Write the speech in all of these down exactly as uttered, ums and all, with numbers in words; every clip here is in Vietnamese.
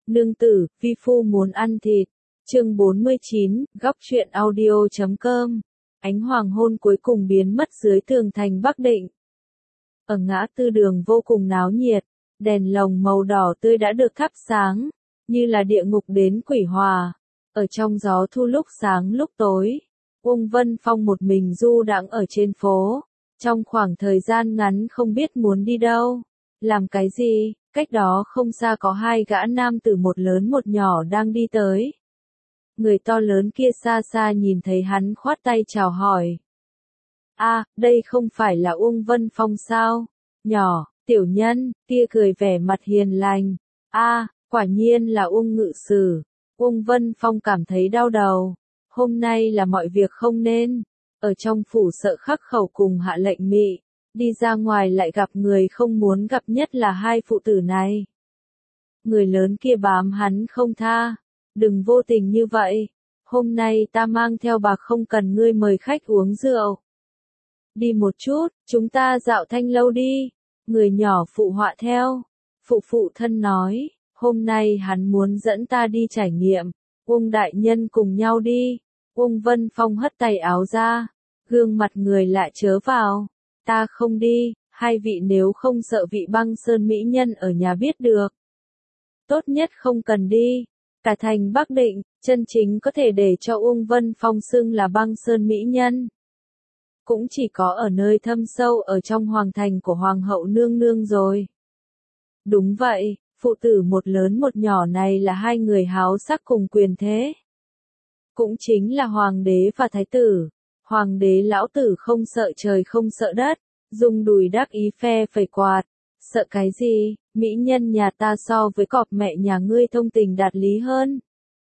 Nương tử, vi phu muốn ăn thịt. Chương bốn mươi chín, góc truyện audio chấm com. Ánh hoàng hôn cuối cùng biến mất dưới tường thành Bắc Định. Ở ngã tư đường vô cùng náo nhiệt, đèn lồng màu đỏ tươi đã được thắp sáng, như là địa ngục đến quỷ hòa. Ở trong gió thu lúc sáng lúc tối, Uông Vân Phong một mình du đãng ở trên phố, trong khoảng thời gian ngắn không biết muốn đi đâu, làm cái gì. Cách đó không xa có hai gã nam tử một lớn một nhỏ đang đi tới. Người to lớn kia xa xa nhìn thấy hắn khoát tay chào hỏi. A, đây không phải là Uông Vân Phong sao? Nhỏ, tiểu nhân, kia cười vẻ mặt hiền lành. A, quả nhiên là Uông ngự sử. Uông Vân Phong cảm thấy đau đầu. Hôm nay là mọi việc không nên. Ở trong phủ sợ khắc khẩu cùng hạ lệnh mị. Đi ra ngoài lại gặp người không muốn gặp, nhất là hai phụ tử này. Người lớn kia bám hắn không tha. Đừng vô tình như vậy. Hôm nay ta mang theo bạc, không cần ngươi mời khách uống rượu. Đi một chút, chúng ta dạo thanh lâu đi. Người nhỏ phụ họa theo. Phụ phụ thân nói, hôm nay hắn muốn dẫn ta đi trải nghiệm. Uông đại nhân cùng nhau đi. Uông Vân Phong hất tay áo ra. Gương mặt người lại chớ vào. Ta không đi, hai vị nếu không sợ vị Băng Sơn mỹ nhân ở nhà biết được. Tốt nhất không cần đi. Cả thành Bắc Định, chân chính có thể để cho Uông Vân Phong xưng là Băng Sơn mỹ nhân. Cũng chỉ có ở nơi thâm sâu ở trong hoàng thành của Hoàng hậu nương nương rồi. Đúng vậy, phụ tử một lớn một nhỏ này là hai người háo sắc cùng quyền thế. Cũng chính là hoàng đế và thái tử. Hoàng đế lão tử không sợ trời không sợ đất, dùng đùi đắc ý phe phẩy quạt. Sợ cái gì, mỹ nhân nhà ta so với cọp mẹ nhà ngươi thông tình đạt lý hơn.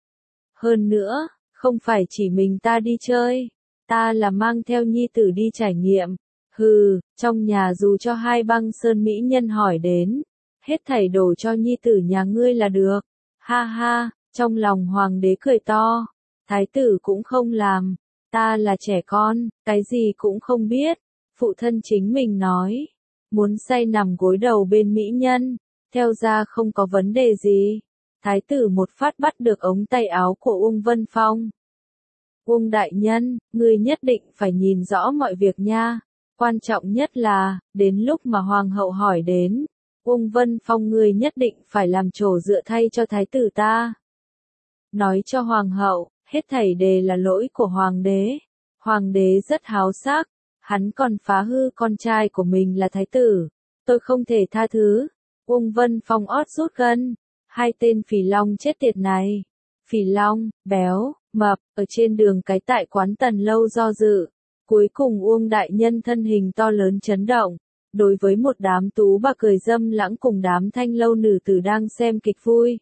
Hơn nữa, không phải chỉ mình ta đi chơi, ta là mang theo nhi tử đi trải nghiệm. Hừ, trong nhà dù cho hai Băng Sơn mỹ nhân hỏi đến, hết thảy đổ cho nhi tử nhà ngươi là được. Ha ha, trong lòng hoàng đế cười to, thái tử cũng không làm. Ta là trẻ con, cái gì cũng không biết. Phụ thân chính mình nói, muốn say nằm gối đầu bên mỹ nhân, theo ra không có vấn đề gì. Thái tử một phát bắt được ống tay áo của Uông Vân Phong. Uông đại nhân, ngươi nhất định phải nhìn rõ mọi việc nha. Quan trọng nhất là, đến lúc mà hoàng hậu hỏi đến, Uông Vân Phong ngươi nhất định phải làm trổ dựa thay cho thái tử ta. Nói cho hoàng hậu, hết thảy đều là lỗi của hoàng đế. Hoàng đế rất háo sắc, hắn còn phá hư con trai của mình là thái tử. Tôi không thể tha thứ. Uông Vân Phong ót rút gân. Hai tên phỉ long chết tiệt này. Phỉ long, béo, mập, ở trên đường cái tại quán Tần Lâu do dự. Cuối cùng Uông đại nhân thân hình to lớn chấn động. Đối với một đám tú bà cười dâm lãng cùng đám thanh lâu nữ tử đang xem kịch vui.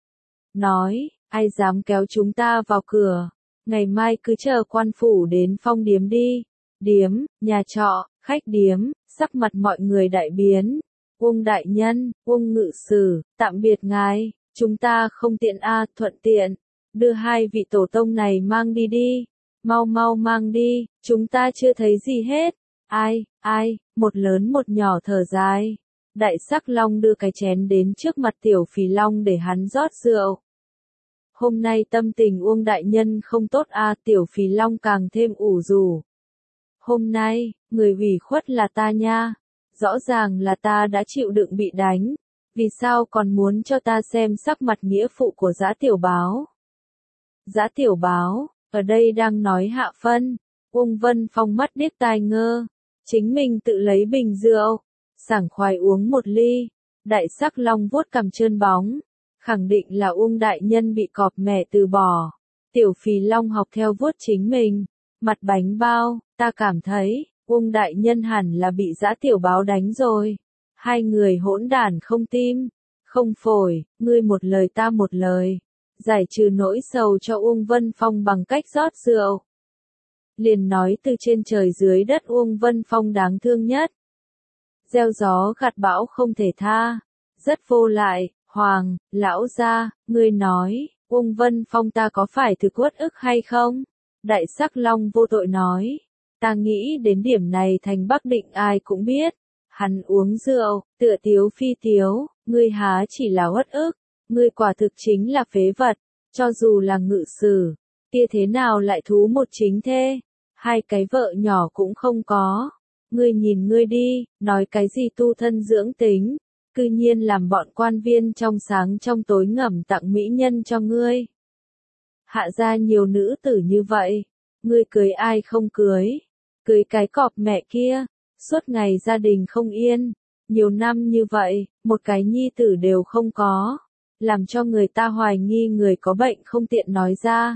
Nói, ai dám kéo chúng ta vào cửa, ngày mai cứ chờ quan phủ đến Phong điếm đi. Điếm, nhà trọ, khách điếm, sắc mặt mọi người đại biến. Uông đại nhân, Uông ngự sử, tạm biệt ngài, chúng ta không tiện a, thuận tiện, đưa hai vị tổ tông này mang đi đi, mau mau mang đi, chúng ta chưa thấy gì hết. Ai, ai, một lớn một nhỏ thở dài. Đại Sắc Long đưa cái chén đến trước mặt tiểu Phì Long để hắn rót rượu. Hôm nay tâm tình Uông đại nhân không tốt a, à, tiểu Phì Long càng thêm ủ rũ. Hôm nay, người ủy khuất là ta nha. Rõ ràng là ta đã chịu đựng bị đánh. Vì sao còn muốn cho ta xem sắc mặt nghĩa phụ của Dã Tiểu Báo? Dã Tiểu Báo, ở đây đang nói hạ phân. Uông Vân Phong mắt điếc tai ngơ. Chính mình tự lấy bình rượu, sảng khoái uống một ly. Đại Sắc Long vuốt cằm trơn bóng. Khẳng định là Uông đại nhân bị cọp mẹ từ bỏ. Tiểu Phì Long học theo vuốt chính mình. Mặt bánh bao, ta cảm thấy, Uông đại nhân hẳn là bị Dã Tiểu Báo đánh rồi. Hai người hỗn đản không tim, không phổi, ngươi một lời ta một lời. Giải trừ nỗi sầu cho Uông Vân Phong bằng cách rót rượu. Liền nói từ trên trời dưới đất Uông Vân Phong đáng thương nhất. Gieo gió gặt bão không thể tha. Rất vô lại. Hoàng, lão gia, ngươi nói, Uông Vân Phong ta có phải thực uất ức hay không? Đại Sắc Long vô tội nói, ta nghĩ đến điểm này thành Bắc Định ai cũng biết. Hắn uống rượu, tựa tiếu phi tiếu, ngươi há chỉ là uất ức, ngươi quả thực chính là phế vật, cho dù là ngự sử, kia thế nào lại thú một chính thê, hai cái vợ nhỏ cũng không có. Ngươi nhìn ngươi đi, nói cái gì tu thân dưỡng tính, cư nhiên làm bọn quan viên trong sáng trong tối ngầm tặng mỹ nhân cho ngươi. Hạ gia nhiều nữ tử như vậy, ngươi cưới ai không cưới, cưới cái cọp mẹ kia, suốt ngày gia đình không yên, nhiều năm như vậy, một cái nhi tử đều không có, làm cho người ta hoài nghi người có bệnh không tiện nói ra.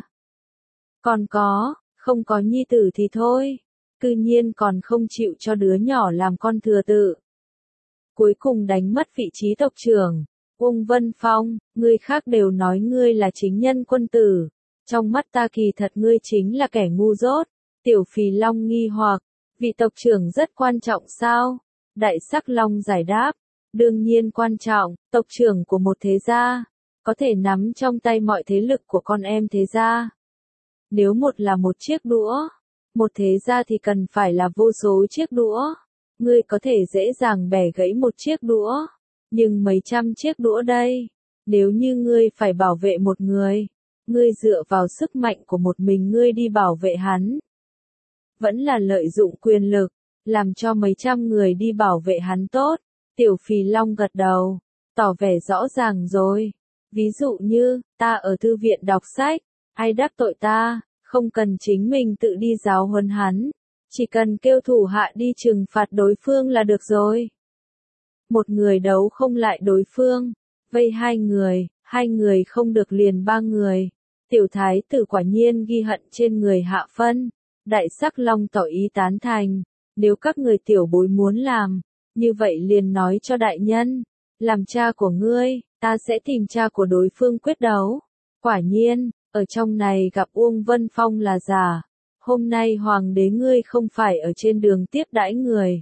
Còn có, không có nhi tử thì thôi, cư nhiên còn không chịu cho đứa nhỏ làm con thừa tự. Cuối cùng đánh mất vị trí tộc trưởng, Uông Vân Phong, người khác đều nói ngươi là chính nhân quân tử, trong mắt ta kỳ thật ngươi chính là kẻ ngu dốt. Tiểu Phì Long nghi hoặc, vị tộc trưởng rất quan trọng sao? Đại Sắc Long giải đáp, đương nhiên quan trọng, tộc trưởng của một thế gia, có thể nắm trong tay mọi thế lực của con em thế gia. Nếu một là một chiếc đũa, một thế gia thì cần phải là vô số chiếc đũa. Ngươi có thể dễ dàng bẻ gãy một chiếc đũa, nhưng mấy trăm chiếc đũa đây, nếu như ngươi phải bảo vệ một người, ngươi dựa vào sức mạnh của một mình ngươi đi bảo vệ hắn, vẫn là lợi dụng quyền lực, làm cho mấy trăm người đi bảo vệ hắn tốt. Tiểu Phì Long gật đầu, tỏ vẻ rõ ràng rồi. Ví dụ như, ta ở thư viện đọc sách, ai đắc tội ta, không cần chính mình tự đi giáo huấn hắn, chỉ cần kêu thủ hạ đi trừng phạt đối phương là được rồi. Một người đấu không lại đối phương, vây hai người, hai người không được liền ba người. Tiểu thái tử quả nhiên ghi hận trên người Hạ Phân. Đại Sắc Long tỏ ý tán thành, nếu các người tiểu bối muốn làm, như vậy liền nói cho đại nhân, làm cha của ngươi, ta sẽ tìm cha của đối phương quyết đấu. Quả nhiên, ở trong này gặp Uông Vân Phong là giả, hôm nay hoàng đế ngươi không phải ở trên đường tiếp đãi người,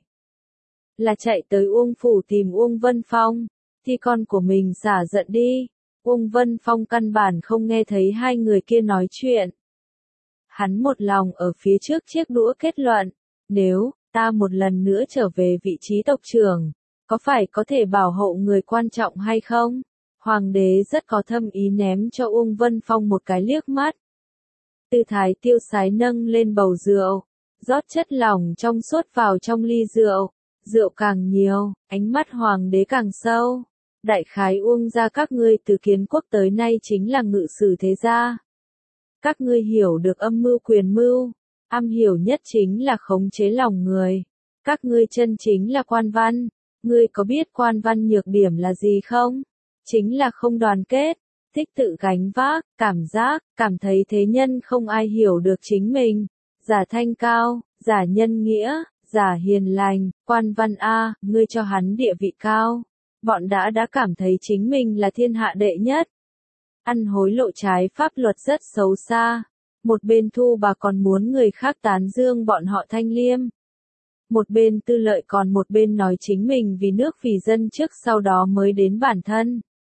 là chạy tới Uông phủ tìm Uông Vân Phong, thì con của mình xả giận đi. Uông Vân Phong căn bản không nghe thấy hai người kia nói chuyện. Hắn một lòng ở phía trước chiếc đũa kết luận, nếu ta một lần nữa trở về vị trí tộc trưởng, có phải có thể bảo hộ người quan trọng hay không? Hoàng đế rất có thâm ý ném cho Uông Vân Phong một cái liếc mắt. Tư thái tiêu sái nâng lên bầu rượu, rót chất lỏng trong suốt vào trong ly rượu, rượu càng nhiều, ánh mắt hoàng đế càng sâu. Đại khái Uông gia các ngươi từ kiến quốc tới nay chính là ngự sử thế gia. Các ngươi hiểu được âm mưu quyền mưu, am hiểu nhất chính là khống chế lòng người. Các ngươi chân chính là quan văn, ngươi có biết quan văn nhược điểm là gì không? Chính là không đoàn kết, thích tự gánh vác, cảm giác, cảm thấy thế nhân không ai hiểu được chính mình. Giả thanh cao, giả nhân nghĩa, giả hiền lành, quan văn A, ngươi cho hắn địa vị cao. Bọn đã đã cảm thấy chính mình là thiên hạ đệ nhất. Ăn hối lộ trái pháp luật rất xấu xa. Một bên thu bà còn muốn người khác tán dương bọn họ thanh liêm. Một bên tư lợi còn một bên nói chính mình vì nước vì dân trước sau đó mới đến bản thân.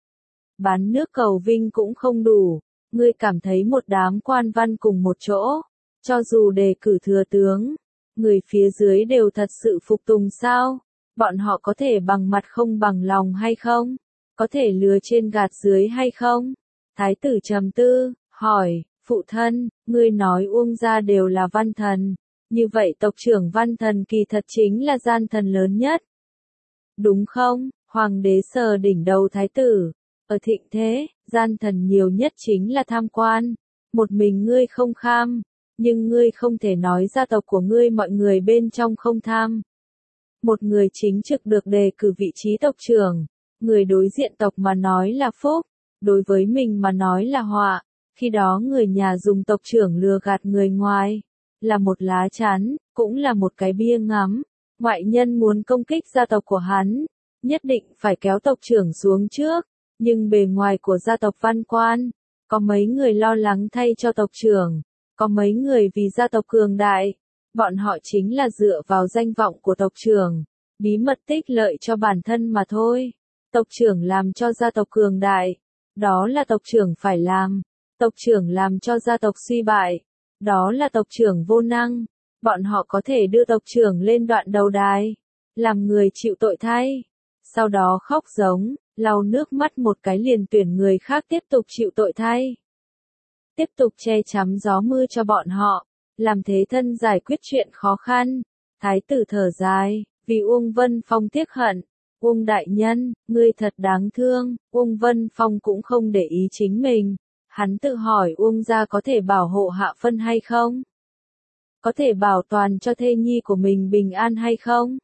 Bán nước cầu vinh cũng không đủ. Ngươi cảm thấy một đám quan văn cùng một chỗ, cho dù đề cử thừa tướng, người phía dưới đều thật sự phục tùng sao? Bọn họ có thể bằng mặt không bằng lòng hay không? Có thể lừa trên gạt dưới hay không? Thái tử trầm tư, hỏi, phụ thân, ngươi nói Uông gia đều là văn thần, như vậy tộc trưởng văn thần kỳ thật chính là gian thần lớn nhất. Đúng không? Hoàng đế sờ đỉnh đầu thái tử, ở thịnh thế, gian thần nhiều nhất chính là tham quan, một mình ngươi không kham, nhưng ngươi không thể nói gia tộc của ngươi mọi người bên trong không tham. Một người chính trực được đề cử vị trí tộc trưởng, người đối diện tộc mà nói là phúc, đối với mình mà nói là họa, khi đó người nhà dùng tộc trưởng lừa gạt người ngoài, là một lá chắn, cũng là một cái bia ngắm. Ngoại nhân muốn công kích gia tộc của hắn, nhất định phải kéo tộc trưởng xuống trước, nhưng bề ngoài của gia tộc văn quan, có mấy người lo lắng thay cho tộc trưởng, có mấy người vì gia tộc cường đại. Bọn họ chính là dựa vào danh vọng của tộc trưởng, bí mật tích lợi cho bản thân mà thôi. Tộc trưởng làm cho gia tộc cường đại, đó là tộc trưởng phải làm. Tộc trưởng làm cho gia tộc suy bại, đó là tộc trưởng vô năng. Bọn họ có thể đưa tộc trưởng lên đoạn đầu đài, làm người chịu tội thay, sau đó khóc giống, lau nước mắt một cái liền tuyển người khác tiếp tục chịu tội thay. Tiếp tục che chắn gió mưa cho bọn họ, làm thế thân giải quyết chuyện khó khăn. Thái tử thở dài, vì Uông Vân Phong tiếc hận. Uông đại nhân, ngươi thật đáng thương. Uông Vân Phong cũng không để ý chính mình. Hắn tự hỏi Uông gia có thể bảo hộ Hạ Phân hay không? Có thể bảo toàn cho thê nhi của mình bình an hay không?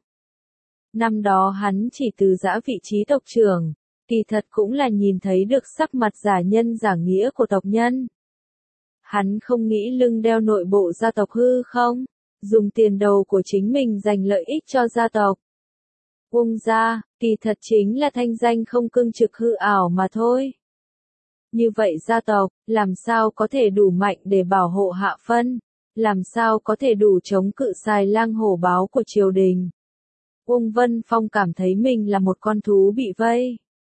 Năm đó hắn chỉ từ giã vị trí tộc trưởng, kỳ thật cũng là nhìn thấy được sắc mặt giả nhân giả nghĩa của tộc nhân. Hắn không nghĩ lưng đeo nội bộ gia tộc hư không, dùng tiền đầu của chính mình giành lợi ích cho gia tộc. Uông gia, kỳ thật chính là thanh danh không cương trực hư ảo mà thôi. Như vậy gia tộc, làm sao có thể đủ mạnh để bảo hộ Hạ Phân, làm sao có thể đủ chống cự xài lang hổ báo của triều đình. Uông Vân Phong cảm thấy mình là một con thú bị vây.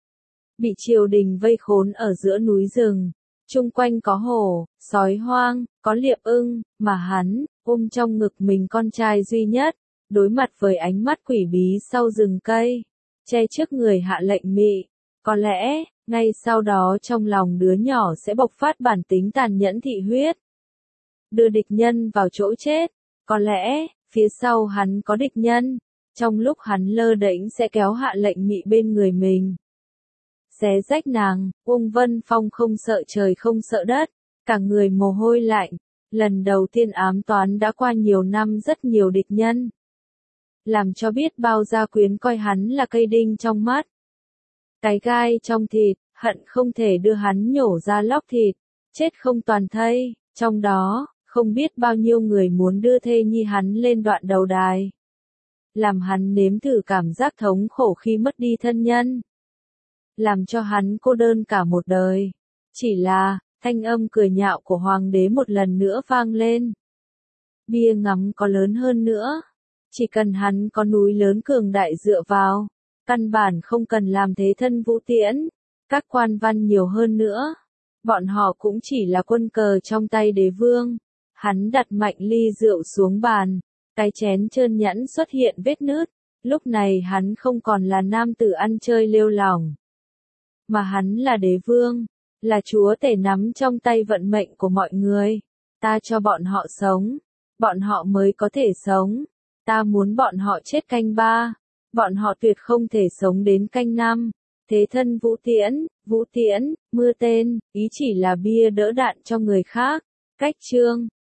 Bị triều đình vây khốn ở giữa núi rừng, chung quanh có hổ, sói hoang, có liệp ưng, mà hắn, ôm trong ngực mình con trai duy nhất, đối mặt với ánh mắt quỷ bí sau rừng cây, che trước người hạ lệnh mị. Có lẽ, ngay sau đó trong lòng đứa nhỏ sẽ bộc phát bản tính tàn nhẫn thị huyết. Đưa địch nhân vào chỗ chết, có lẽ, phía sau hắn có địch nhân, trong lúc hắn lơ đễnh sẽ kéo hạ lệnh mị bên người mình. Xé rách nàng, Uông Vân Phong không sợ trời không sợ đất, cả người mồ hôi lạnh, lần đầu tiên ám toán đã qua nhiều năm rất nhiều địch nhân. Làm cho biết bao gia quyến coi hắn là cây đinh trong mắt. Cái gai trong thịt, hận không thể đưa hắn nhổ ra lóc thịt, chết không toàn thây, trong đó, không biết bao nhiêu người muốn đưa thê nhi hắn lên đoạn đầu đài. Làm hắn nếm thử cảm giác thống khổ khi mất đi thân nhân. Làm cho hắn cô đơn cả một đời. Chỉ là, thanh âm cười nhạo của hoàng đế một lần nữa vang lên. Bia ngắm có lớn hơn nữa. Chỉ cần hắn có núi lớn cường đại dựa vào. Căn bản không cần làm thế thân vũ tiễn. Các quan văn nhiều hơn nữa. Bọn họ cũng chỉ là quân cờ trong tay đế vương. Hắn đặt mạnh ly rượu xuống bàn. Cái chén trơn nhẵn xuất hiện vết nứt. Lúc này hắn không còn là nam tử ăn chơi lêu lỏng. Mà hắn là đế vương, là chúa tể nắm trong tay vận mệnh của mọi người. Ta cho bọn họ sống, bọn họ mới có thể sống. Ta muốn bọn họ chết canh ba, bọn họ tuyệt không thể sống đến canh năm. Thế thân vũ tiễn, vũ tiễn, mưa tên, ý chỉ là bia đỡ đạn cho người khác. Cách chương